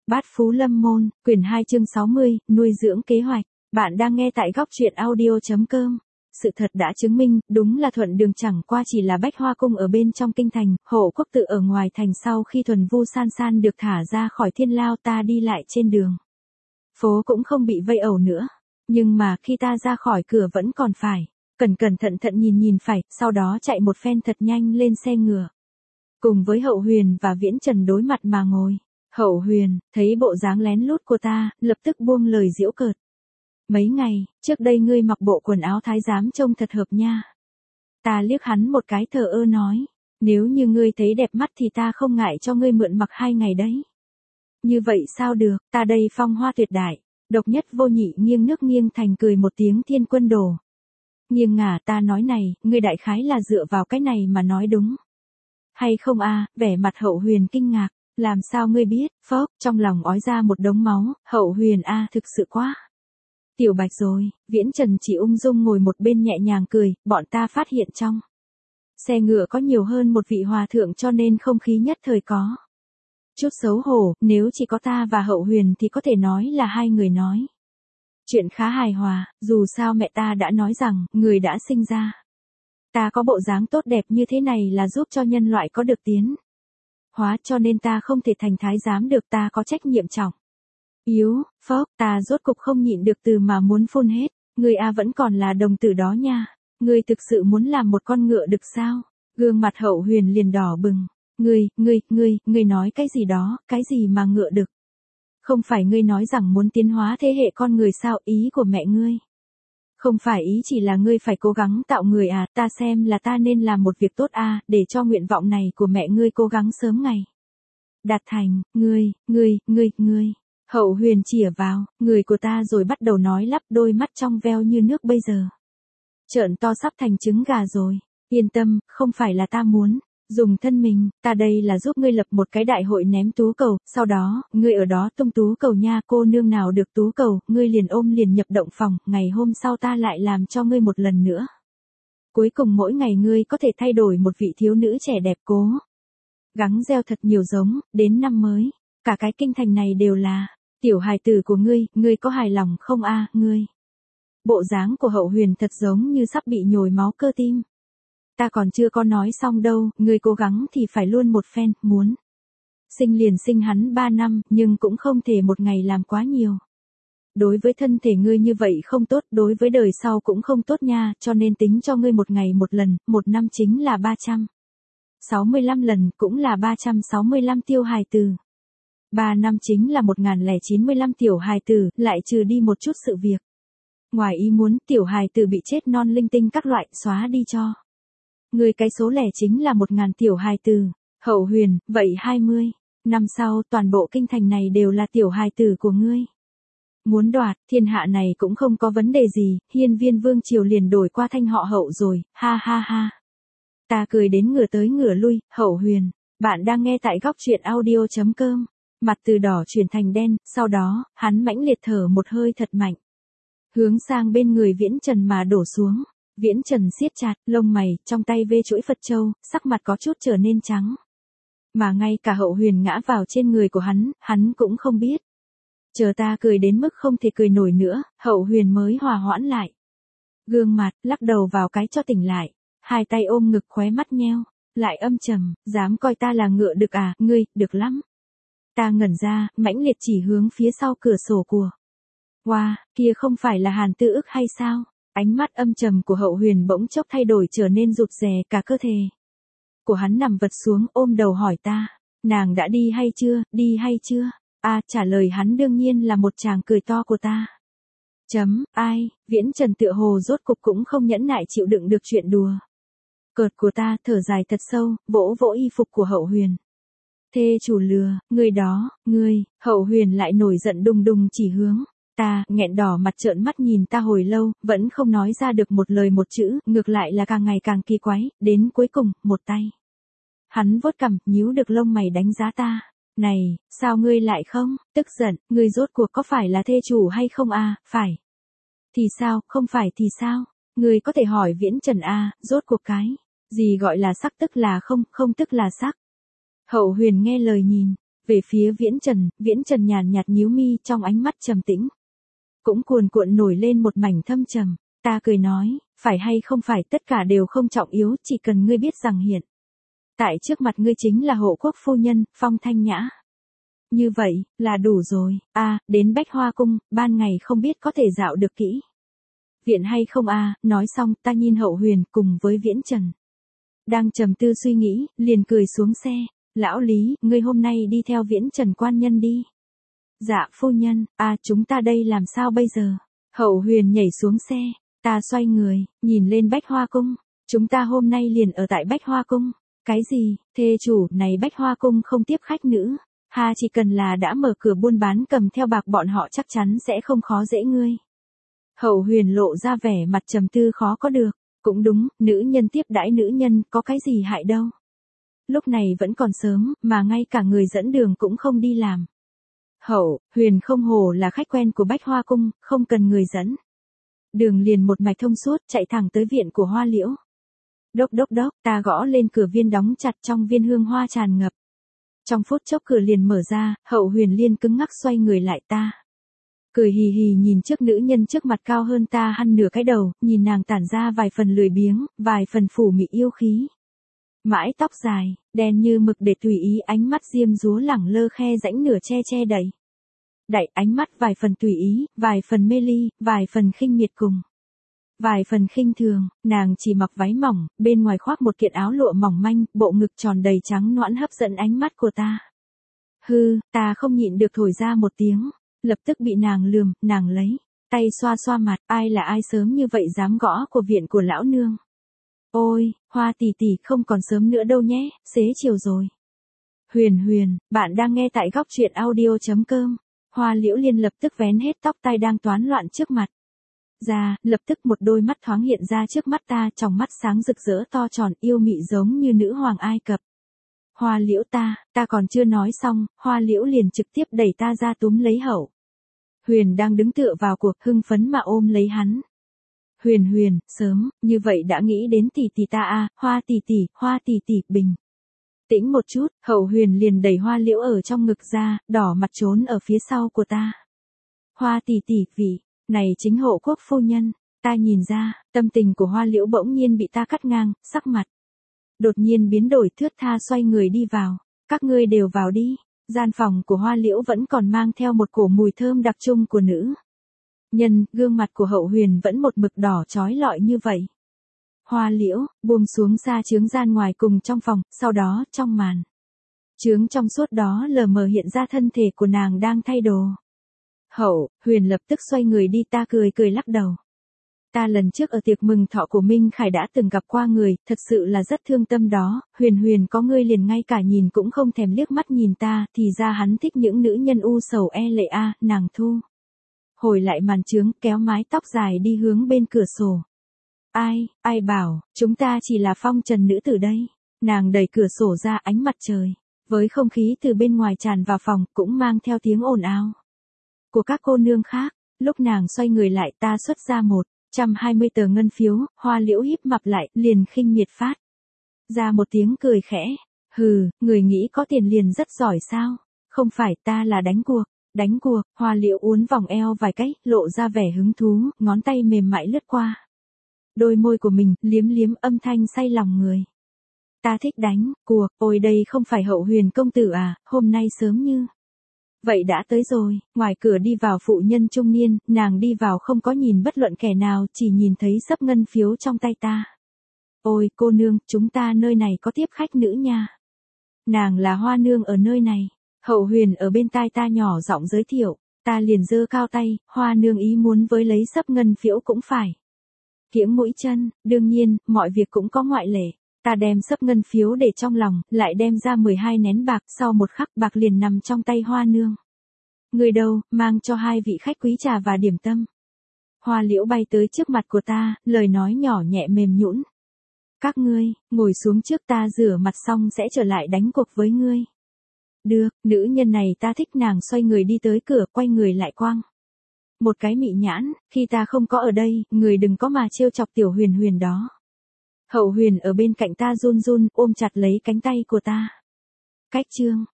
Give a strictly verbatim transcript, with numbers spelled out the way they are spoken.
Bát Phú Lâm Môn, quyển hai chương sáu mươi, nuôi dưỡng kế hoạch. Bạn đang nghe tại góc truyện audio chấm com. Sự thật đã chứng minh, đúng là Thuận Đường chẳng qua chỉ là Bách Hoa Cung ở bên trong kinh thành, Hộ Quốc Tự ở ngoài thành. Sau khi Thuần Vu San San được thả ra khỏi Thiên Lao, ta đi lại trên đường phố cũng không bị vây ẩu nữa. Nhưng mà khi ta ra khỏi cửa vẫn còn phải cẩn cẩn thận thận nhìn nhìn phải, sau đó chạy một phen thật nhanh lên xe ngựa. Cùng với Hậu Huyền và Viễn Trần đối mặt mà ngồi. Hậu Huyền, thấy bộ dáng lén lút của ta, lập tức buông lời giễu cợt. Mấy ngày, trước đây ngươi mặc bộ quần áo thái giám trông thật hợp nha. Ta liếc hắn một cái thờ ơ nói, nếu như ngươi thấy đẹp mắt thì ta không ngại cho ngươi mượn mặc hai ngày đấy. Như vậy sao được, ta đây phong hoa tuyệt đại, độc nhất vô nhị. Nghiêng nước nghiêng thành cười một tiếng thiên quân đồ. Nghiêng ngả, ta nói này, ngươi đại khái là dựa vào cái này mà nói đúng hay không a? Vẻ mặt Hậu Huyền kinh ngạc. Làm sao ngươi biết? Phốc, trong lòng ói ra một đống máu. Hậu Huyền a, thực sự quá tiểu bạch rồi. Viễn Trần chỉ ung dung ngồi một bên nhẹ nhàng cười. Bọn ta phát hiện trong xe ngựa có nhiều hơn một vị hòa thượng, cho nên không khí nhất thời có chút xấu hổ. Nếu chỉ có ta và Hậu Huyền thì có thể nói là hai người nói chuyện khá hài hòa. Dù sao mẹ ta đã nói rằng, người đã sinh ra ta có bộ dáng tốt đẹp như thế này là giúp cho nhân loại có được tiến hóa, cho nên ta không thể thành thái giám được, ta có trách nhiệm trọng yếu. Phốc, ta rốt cục không nhịn được từ mà muốn phun hết. Ngươi a vẫn còn là đồng tử đó nha. Ngươi thực sự muốn làm một con ngựa đực sao? Gương mặt Hậu Huyền liền đỏ bừng. Ngươi, ngươi, ngươi, ngươi nói cái gì đó, cái gì mà ngựa đực? Không phải ngươi nói rằng muốn tiến hóa thế hệ con người sao? Ý của mẹ ngươi không phải ý chỉ là ngươi phải cố gắng tạo người à? Ta xem là ta nên làm một việc tốt a, để cho nguyện vọng này của mẹ ngươi cố gắng sớm ngày đạt thành. Ngươi, ngươi, ngươi, ngươi. Hậu Huyền chìa vào người của ta rồi bắt đầu nói lắp, đôi mắt trong veo như nước bây giờ trợn to sắp thành trứng gà rồi. Yên tâm, không phải là ta muốn dùng thân mình, ta đây là giúp ngươi lập một cái đại hội ném tú cầu, sau đó, ngươi ở đó tung tú cầu nha. Cô nương nào được tú cầu, ngươi liền ôm liền nhập động phòng, ngày hôm sau ta lại làm cho ngươi một lần nữa. Cuối cùng mỗi ngày ngươi có thể thay đổi một vị thiếu nữ trẻ đẹp, cố gắng gieo thật nhiều giống, đến năm mới, cả cái kinh thành này đều là tiểu hài tử của ngươi. Ngươi có hài lòng không a? Ngươi, bộ dáng của Hậu Huyền thật giống như sắp bị nhồi máu cơ tim. Ta còn chưa có nói xong đâu, ngươi cố gắng thì phải luôn một phen, muốn sinh liền sinh hắn ba năm, nhưng cũng không thể một ngày làm quá nhiều. Đối với thân thể ngươi như vậy không tốt, đối với đời sau cũng không tốt nha, cho nên tính cho ngươi một ngày một lần, một năm chính là ba trăm sáu mươi lăm lần, cũng là ba trăm sáu mươi lăm tiêu hài tử. ba năm chính là một nghìn lẻ chín mươi lăm tiểu hài tử, lại trừ đi một chút sự việc ngoài ý muốn, tiểu hài tử bị chết non linh tinh các loại, xóa đi cho ngươi cái số lẻ chính là một ngàn tiểu hài tử. Hậu Huyền, vậy hai mươi năm sau toàn bộ kinh thành này đều là tiểu hài tử của ngươi. Muốn đoạt thiên hạ này cũng không có vấn đề gì, hiên viên vương triều liền đổi qua thanh họ Hậu rồi, ha ha ha. Ta cười đến ngửa tới ngửa lui. Hậu Huyền, bạn đang nghe tại góc truyện audio chấm com. Mặt từ đỏ chuyển thành đen, sau đó, hắn mãnh liệt thở một hơi thật mạnh, hướng sang bên người Viễn Trần mà đổ xuống. Viễn Trần siết chặt lông mày, trong tay vê chuỗi Phật châu, sắc mặt có chút trở nên trắng. Mà ngay cả Hậu Huyền ngã vào trên người của hắn, hắn cũng không biết. Chờ ta cười đến mức không thể cười nổi nữa, Hậu Huyền mới hòa hoãn lại gương mặt, lắc đầu vào cái cho tỉnh lại, hai tay ôm ngực, khóe mắt nheo lại âm trầm. Dám coi ta là ngựa đực à? Ngươi, được lắm. Ta ngẩn ra, mãnh liệt chỉ hướng phía sau cửa sổ của Wow, kia không phải là Hàn Tư Ức hay sao? Ánh mắt âm trầm của Hậu Huyền bỗng chốc thay đổi, trở nên rụt rè, cả cơ thể của hắn nằm vật xuống, ôm đầu hỏi ta, nàng đã đi hay chưa, đi hay chưa? A, à, trả lời hắn đương nhiên là một tràng cười to của ta. Chấm, ai, Viễn Trần tựa hồ rốt cục cũng không nhẫn nại chịu đựng được chuyện đùa cợt của ta, thở dài thật sâu, vỗ vỗ y phục của Hậu Huyền. Thê chủ lừa, người đó, ngươi. Hậu Huyền lại nổi giận đùng đùng chỉ hướng ta, nghẹn đỏ mặt trợn mắt nhìn ta hồi lâu, vẫn không nói ra được một lời một chữ, ngược lại là càng ngày càng kỳ quái, đến cuối cùng, một tay hắn vuốt cằm, nhíu được lông mày đánh giá ta. Này, sao ngươi lại không tức giận, ngươi rốt cuộc có phải là thê chủ hay không a? Phải thì sao, không phải thì sao? Ngươi có thể hỏi Viễn Trần a, rốt cuộc cái gì gọi là sắc tức là không, không tức là sắc. Hậu Huyền nghe lời nhìn Về phía Viễn Trần, Viễn Trần nhàn nhạt nhíu mi trong ánh mắt trầm tĩnh. Cũng cuồn cuộn nổi lên một mảnh thâm trầm. Ta cười nói, phải hay không phải tất cả đều không trọng yếu, chỉ cần ngươi biết rằng hiện tại trước mặt ngươi chính là hộ quốc phu nhân, phong thanh nhã. Như vậy, là đủ rồi. A, à, đến Bách Hoa Cung, ban ngày không biết có thể dạo được kỹ viện hay không a? À, nói xong, ta nhìn Hậu Huyền cùng với Viễn Trần. Đang trầm tư suy nghĩ, liền cười xuống xe. Lão Lý, ngươi hôm nay đi theo Viễn Trần quan nhân đi. Dạ phu nhân, à chúng ta đây làm sao bây giờ? Hậu Huyền nhảy xuống xe, ta xoay người, nhìn lên Bách Hoa Cung. Chúng ta hôm nay liền ở tại Bách Hoa Cung. Cái gì, thê chủ, này Bách Hoa Cung không tiếp khách nữ. Ha, chỉ cần là đã mở cửa buôn bán cầm theo bạc bọn họ chắc chắn sẽ không khó dễ ngươi. Hậu Huyền lộ ra vẻ mặt trầm tư khó có được. Cũng đúng, nữ nhân tiếp đãi nữ nhân có cái gì hại đâu. Lúc này vẫn còn sớm, mà ngay cả người dẫn đường cũng không đi làm. Hậu Huyền không hổ là khách quen của Bách Hoa Cung, không cần người dẫn. Đường liền một mạch thông suốt chạy thẳng tới viện của Hoa Liễu. Đốc đốc đốc, ta gõ lên cửa viên đóng chặt trong viên hương hoa tràn ngập. Trong phút chốc cửa liền mở ra, Hậu Huyền liên cứng ngắc xoay người lại ta. Cười hì hì nhìn trước nữ nhân trước mặt cao hơn ta hăn nửa cái đầu, nhìn nàng tản ra vài phần lười biếng, vài phần phủ mị yêu khí. Mãi tóc dài, đen như mực để tùy ý ánh mắt diêm dúa lẳng lơ khe rãnh nửa che che đậy. Đẩy ánh mắt vài phần tùy ý, vài phần mê ly, vài phần khinh miệt cùng. Vài phần khinh thường, nàng chỉ mặc váy mỏng, bên ngoài khoác một kiện áo lụa mỏng manh, bộ ngực tròn đầy trắng nõn hấp dẫn ánh mắt của ta. Hư, ta không nhịn được thổi ra một tiếng, lập tức bị nàng lườm, nàng lấy tay xoa xoa mặt, ai là ai sớm như vậy dám gõ của viện của lão nương. Ôi, Hoa tỷ tỷ không còn sớm nữa đâu nhé, xế chiều rồi. Huyền Huyền, bạn đang nghe tại góc truyện audio chấm com. Hoa Liễu Liên lập tức vén hết tóc tai đang toán loạn trước mặt ra, lập tức một đôi mắt thoáng hiện ra trước mắt ta, tròng mắt sáng rực rỡ to tròn yêu mị giống như nữ hoàng Ai Cập. Hoa Liễu ta, ta còn chưa nói xong, Hoa Liễu liền trực tiếp đẩy ta ra túm lấy Hậu Huyền đang đứng tựa vào cuộc, hưng phấn mà ôm lấy hắn. Huyền Huyền, sớm, như vậy đã nghĩ đến tỷ tỷ ta à, Hoa tỷ tỷ, Hoa tỷ tỷ, bình tĩnh một chút, Hậu Huyền liền đẩy Hoa Liễu ở trong ngực ra, đỏ mặt trốn ở phía sau của ta. Hoa tỷ tỷ, vị này chính hộ quốc phu nhân. Ta nhìn ra, tâm tình của Hoa Liễu bỗng nhiên bị ta cắt ngang, sắc mặt đột nhiên biến đổi thướt tha xoay người đi vào. Các ngươi đều vào đi. Gian phòng của Hoa Liễu vẫn còn mang theo một cổ mùi thơm đặc trưng của nữ nhân, gương mặt của Hậu Huyền vẫn một mực đỏ chói lọi như vậy. Hoa Liễu, buông xuống xa chướng gian ngoài cùng trong phòng, sau đó, trong màn chướng trong suốt đó lờ mờ hiện ra thân thể của nàng đang thay đồ. Hậu Huyền lập tức xoay người đi, ta cười cười lắc đầu. Ta lần trước ở tiệc mừng thọ của Minh Khải đã từng gặp qua người, thật sự là rất thương tâm đó, Huyền Huyền có ngươi liền ngay cả nhìn cũng không thèm liếc mắt nhìn ta, thì ra hắn thích những nữ nhân u sầu e lệ a, nàng thu hồi lại màn chướng, kéo mái tóc dài đi hướng bên cửa sổ. Ai, ai bảo, chúng ta chỉ là phong trần nữ tử đây. Nàng đẩy cửa sổ ra, ánh mặt trời với không khí từ bên ngoài tràn vào phòng, cũng mang theo tiếng ồn ào của các cô nương khác. Lúc nàng xoay người lại, ta xuất ra một trăm hai mươi tờ ngân phiếu, Hoa Liễu híp mặt lại, liền khinh miệt phát ra một tiếng cười khẽ. Hừ, người nghĩ có tiền liền rất giỏi sao? Không phải, ta là đánh cuộc. Đánh cuộc. Hoa Liễu uốn vòng eo vài cái, lộ ra vẻ hứng thú, ngón tay mềm mại lướt qua đôi môi của mình, liếm liếm âm thanh say lòng người. Ta thích đánh cuộc, ôi đây không phải Hậu Huyền công tử à, hôm nay sớm như vậy đã tới rồi. Ngoài cửa đi vào phụ nhân trung niên, nàng đi vào không có nhìn bất luận kẻ nào, chỉ nhìn thấy xấp ngân phiếu trong tay ta. Ôi cô nương, chúng ta nơi này có tiếp khách nữ nha. Nàng là Hoa nương ở nơi này. Hậu Huyền ở bên tai ta nhỏ giọng giới thiệu, ta liền giơ cao tay, Hoa nương ý muốn với lấy xấp ngân phiếu cũng phải kiễng mũi chân, đương nhiên, mọi việc cũng có ngoại lệ. Ta đem xấp ngân phiếu để trong lòng, lại đem ra mười hai nén bạc, sau một khắc bạc liền nằm trong tay Hoa nương. Người đâu, mang cho hai vị khách quý trà và điểm tâm. Hoa Liễu bay tới trước mặt của ta, lời nói nhỏ nhẹ mềm nhũn. Các ngươi, ngồi xuống trước, ta rửa mặt xong sẽ trở lại đánh cuộc với ngươi. Được, nữ nhân này ta thích, nàng xoay người đi tới cửa, quay người lại quăng một cái mị nhãn, khi ta không có ở đây, người đừng có mà trêu chọc tiểu Huyền Huyền đó. Hậu Huyền ở bên cạnh ta run run, ôm chặt lấy cánh tay của ta. Cách chương